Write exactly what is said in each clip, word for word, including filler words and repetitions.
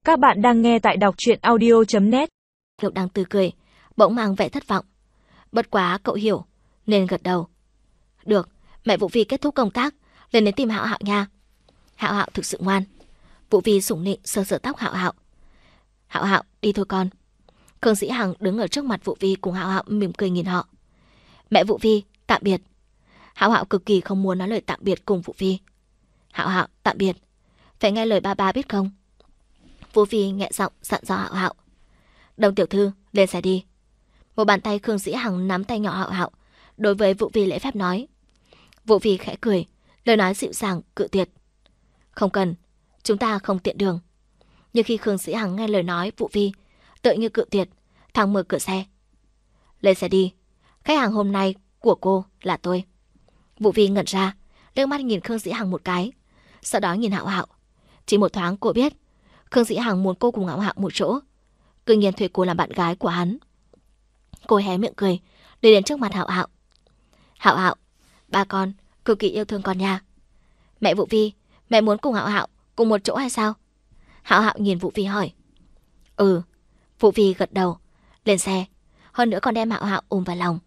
Các bạn đang nghe tại đọc truyện audio chấm net. Kiều đang tươi cười, bỗng mang vẻ thất vọng. Bất quá cậu hiểu, nên gật đầu. Được, mẹ Vũ Vi kết thúc công tác, lên đến tìm Hạo Hạo nha. Hạo Hạo thực sự ngoan. Vũ Vi sủng nịnh sờ sờ tóc Hạo Hạo. Hạo Hạo, đi thôi con. Khương Dĩ Hằng đứng ở trước mặt Vũ Vi cùng Hạo Hạo mỉm cười nhìn họ. Mẹ Vũ Vi, tạm biệt. Hạo Hạo cực kỳ không muốn nói lời tạm biệt cùng Vũ Vi. Hạo Hạo, tạm biệt. Phải nghe lời ba ba biết không? Vũ Vi nhẹ giọng dặn dò Hạo Hạo. Đồng tiểu thư, lên xe đi. Một bàn tay Khương Dĩ Hằng nắm tay nhỏ Hạo Hạo, đối với Vũ Vi lễ phép nói. Vũ Vi khẽ cười, lời nói dịu dàng cự tuyệt. Không cần, chúng ta không tiện đường. Nhưng khi Khương Dĩ Hằng nghe lời nói Vũ Vi, tự như cự tuyệt, thằng mở cửa xe. Lên xe đi, khách hàng hôm nay của cô là tôi. Vũ Vi ngẩn ra, liếc mắt nhìn Khương Dĩ Hằng một cái, sau đó nhìn Hạo Hạo. Chỉ một thoáng cô biết Khương Dĩ Hằng muốn cô cùng Hạo Hạo một chỗ, cứ nhiên thuê cô làm bạn gái của hắn. Cô hé miệng cười, đi đến trước mặt Hạo Hạo. Hạo Hạo, ba con cực kỳ yêu thương con nha. Mẹ Vũ Vi, mẹ muốn cùng Hạo Hạo cùng một chỗ hay sao? Hạo Hạo nhìn Vũ Vi hỏi. Ừ. Vũ Vi gật đầu. Lên xe, hơn nữa còn đem Hạo Hạo ôm vào lòng.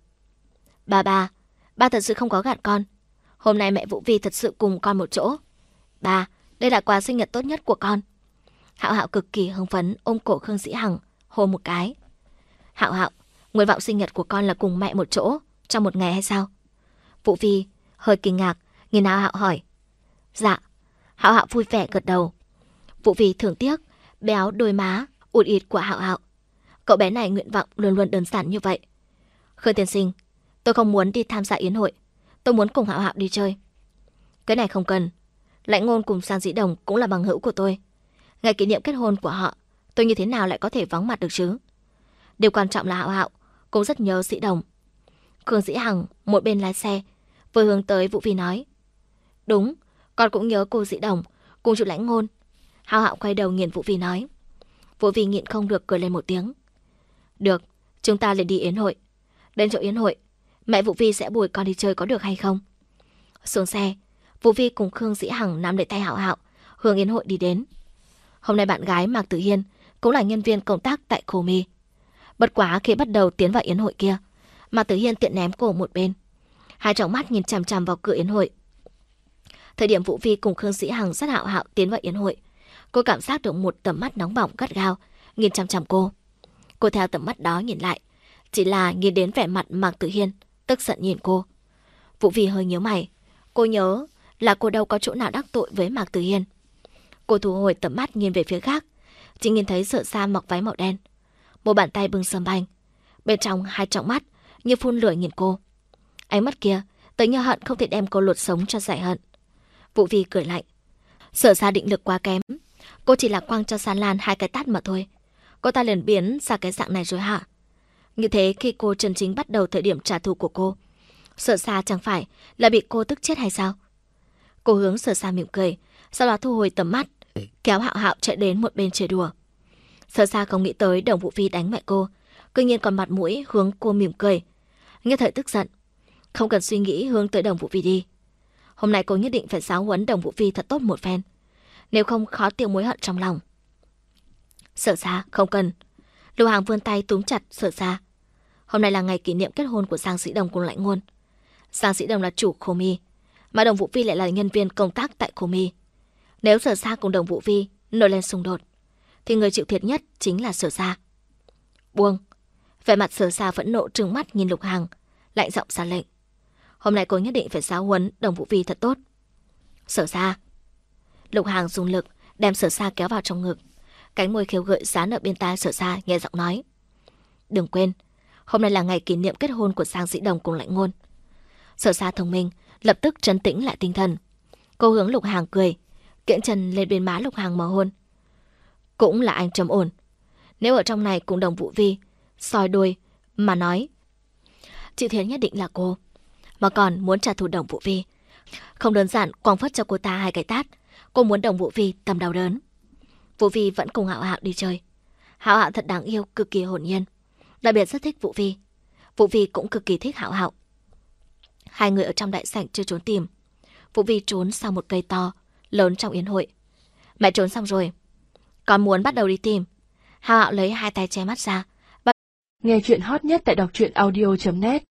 Ba ba, ba thật sự không có gạt con. Hôm nay mẹ Vũ Vi thật sự cùng con một chỗ. Ba, đây là quà sinh nhật tốt nhất của con. Hạo Hạo cực kỳ hưng phấn ôm cổ Khương Dĩ Hằng, hôn một cái. Hạo Hạo, nguyện vọng sinh nhật của con là cùng mẹ một chỗ trong một ngày hay sao? Vũ Vi hơi kinh ngạc nhìn Hạo Hạo hỏi. Dạ. Hạo Hạo vui vẻ gật đầu. Vũ Vi thường tiếc béo đôi má ụt ịt của Hạo Hạo. Cậu bé này nguyện vọng luôn luôn đơn giản như vậy. Khương tiên sinh, tôi không muốn đi tham gia yến hội, tôi muốn cùng Hạo Hạo đi chơi. Cái này không cần. Lãnh Ngôn cùng Giang Dĩ Đồng cũng là bằng hữu của tôi. Ngày kỷ niệm kết hôn của họ, tôi như thế nào lại có thể vắng mặt được chứ? Điều quan trọng là Hạo Hạo cũng rất nhớ Dĩ Đồng. Khương Dĩ Hằng một bên lái xe, vừa hướng tới Vũ Vi nói. Đúng, con cũng nhớ cô Dĩ Đồng cùng chú Lãnh Ngôn. Hạo Hạo quay đầu nhìn Vũ Vi nói. Vũ Vi nhịn không được cười lên một tiếng. Được, chúng ta liền đi yến hội. Đến chỗ yến hội, mẹ Vũ Vi sẽ bồi con đi chơi có được hay không? Xuống xe, Vũ Vi cùng Khương Dĩ Hằng nắm lấy tay Hạo Hạo, hướng yến hội đi đến. Hôm nay bạn gái Mạc Tử Hiên cũng là nhân viên công tác tại Khổ My. Bất quá khi bắt đầu tiến vào yến hội kia, Mạc Tử Hiên tiện ném cô một bên, hai tròng mắt nhìn chằm chằm vào cửa yến hội. Thời điểm Vũ Vi cùng Khương Dĩ Hằng dắt Hạo Hạo tiến vào yến hội, cô cảm giác được một tầm mắt nóng bỏng gắt gao nhìn chằm chằm cô. Cô theo tầm mắt đó nhìn lại, chỉ là nhìn đến vẻ mặt Mạc Tử Hiên tức giận nhìn cô. Vũ Vi hơi nhíu mày, cô nhớ là cô đâu có chỗ nào đắc tội với Mạc Tử Hiên. Cô thu hồi tầm mắt nhìn về phía khác, chỉ nhìn thấy Sở Sa mặc váy màu đen, một bàn tay bưng sâm banh, bên trong hai tròng mắt như phun lửa nhìn cô. Ánh mắt kia tới như hận không thể đem cô lột sống cho giải hận. Vũ Vi cười lạnh. Sở Sa định lực quá kém, cô chỉ là quăng cho San Lan hai cái tát mà thôi, cô ta liền biến ra cái dạng này rồi hả? Như thế khi cô chân chính bắt đầu thời điểm trả thù của cô, Sở Sa chẳng phải là bị cô tức chết hay sao? Cô hướng Sở Sa mỉm cười, sau đó thu hồi tầm mắt, kéo Hạo Hạo chạy đến một bên chơi đùa. Sở Sa không nghĩ tới Đồng Vũ Vi đánh mẹ cô, cứ nhiên còn mặt mũi hướng cô mỉm cười. Nghe thời tức giận, không cần suy nghĩ hướng tới Đồng Vũ Vi đi. Hôm nay cô nhất định phải giáo huấn Đồng Vũ Vi thật tốt một phen, nếu không khó tiêu mối hận trong lòng. Sở Sa không cần. Lưu Hàng vươn tay túm chặt Sở Sa. Hôm nay là ngày kỷ niệm kết hôn của Giang Dĩ Đồng cùng Lãnh Ngôn. Giang Dĩ Đồng là chủ Khổ My, mà Đồng Vũ Vi lại là nhân viên công tác tại Khổ My. Nếu Sở Sa cùng Đồng Vũ Vi nổi lên xung đột, thì người chịu thiệt nhất chính là Sở Sa. Buông. Vẻ mặt Sở Sa phẫn nộ trừng mắt nhìn Lục Hàng, lạnh giọng ra lệnh. Hôm nay cô nhất định phải giáo huấn Đồng Vũ Vi thật tốt. Sở Sa. Lục Hàng dùng lực đem Sở Sa kéo vào trong ngực, cánh môi khiêu gợi dán ở bên tai Sở Sa, nhẹ giọng nói. Đừng quên, hôm nay là ngày kỷ niệm kết hôn của Giang Dĩ Đồng cùng Lãnh Ngôn. Sở Sa thông minh, lập tức trấn tĩnh lại tinh thần. Cô hướng Lục Hàng cười, kiễng chân lên bên má Lục Hàng mà hôn. Cũng là anh trầm ổn. Nếu ở trong này cùng Đồng Vũ Vi soi đôi mà nói, chịu thiệt nhất định là cô. Mà còn muốn trả thù Đồng Vũ Vi, không đơn giản quăng phất cho cô ta hai cái tát, cô muốn Đồng Vũ Vi tầm đau đớn. Vũ Vi vẫn cùng Hạo Hạo đi chơi. Hạo Hạo thật đáng yêu, cực kỳ hồn nhiên, đặc biệt rất thích Vũ Vi. Vũ Vi cũng cực kỳ thích Hạo Hạo. Hai người ở trong đại sảnh chưa trốn tìm. Vũ Vi trốn sau một cây to lớn trong yến hội. Mẹ trốn xong rồi. Con muốn bắt đầu đi tìm. Hạo Hạo lấy hai tay che mắt ra. Nghe chuyện hot nhất tại đọc truyện audio chấm net